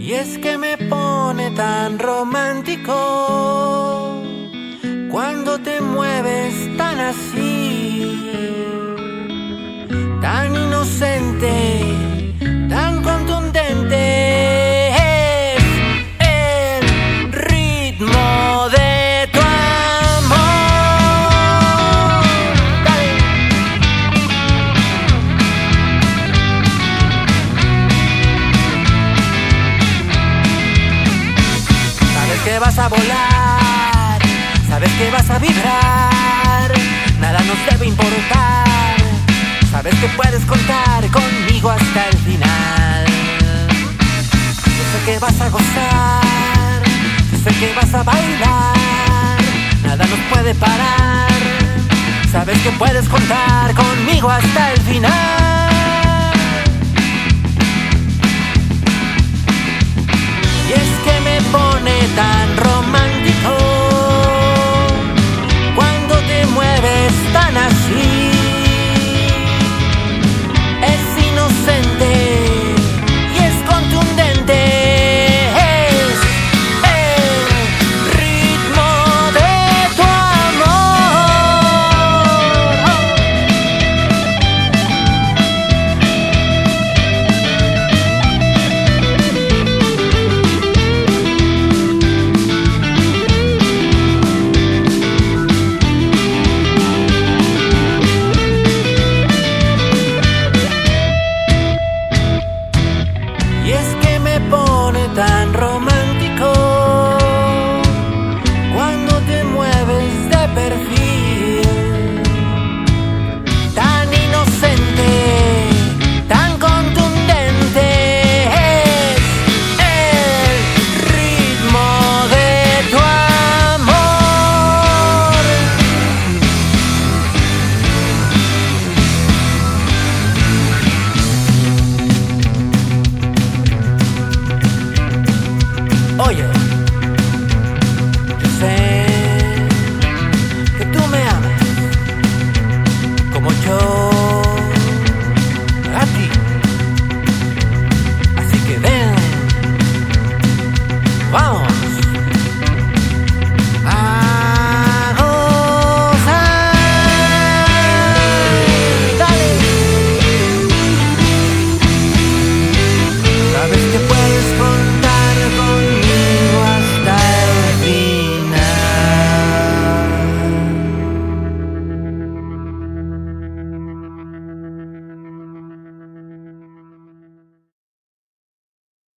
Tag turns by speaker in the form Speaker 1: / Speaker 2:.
Speaker 1: Y es que me pone tan romántico cuando te mueves tan así, tan inocente, tan contundente. Es el ritmo de tu amor. Dale. Sabes que vas a volar, sabes que vas a vibrar, nada nos debe importar. Sabes que puedes contar conmigo hasta el final. Yo sé que vas a gozar, yo sé que vas a bailar, nada nos puede parar. Sabes que puedes contar conmigo hasta el final. Y es que me pone tan romántico cuando te mueves tan así. Es inocente y es contundente. Es el ritmo de tu Y es que me pone tan romántico